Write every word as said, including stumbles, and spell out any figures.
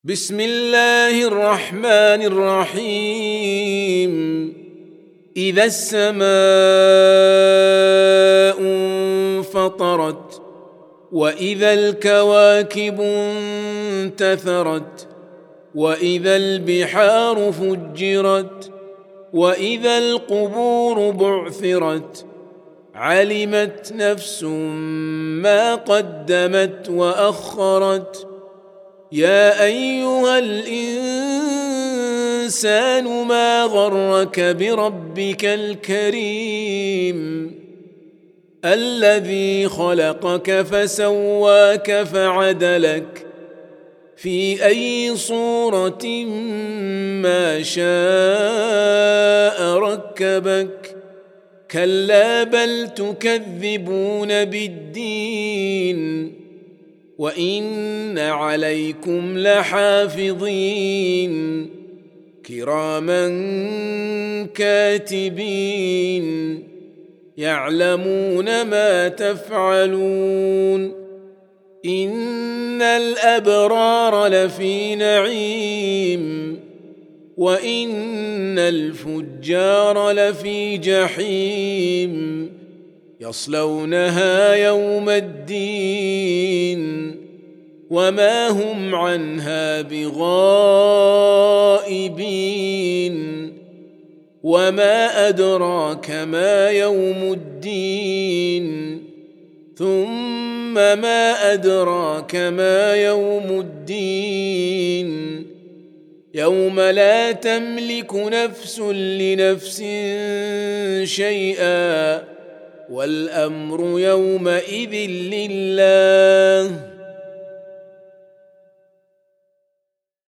بسم الله الرحمن الرحيم. إذا السماء انفطرت وإذا الكواكب انتثرت وإذا البحار فجرت وإذا القبور بعثرت علمت نفس ما قدمت وأخرت. يا أيها الإنسان ما غرك بربك الكريم الذي خلقك فسواك فعدلك في أي صورة ما شاء ركبك. كلا بل تكذبون بالدين وإن عليكم لحافظين كراما كاتبين يعلمون ما تفعلون. إن الأبرار لفي نعيم وإن الفجار لفي جحيم يصلونها يوم الدين وما هم عنها بغائبين. وما أدراك ما يوم الدين ثم ما أدراك ما يوم الدين يوم لا تملك نفس لنفس شيئا والأمر يومئذ لله.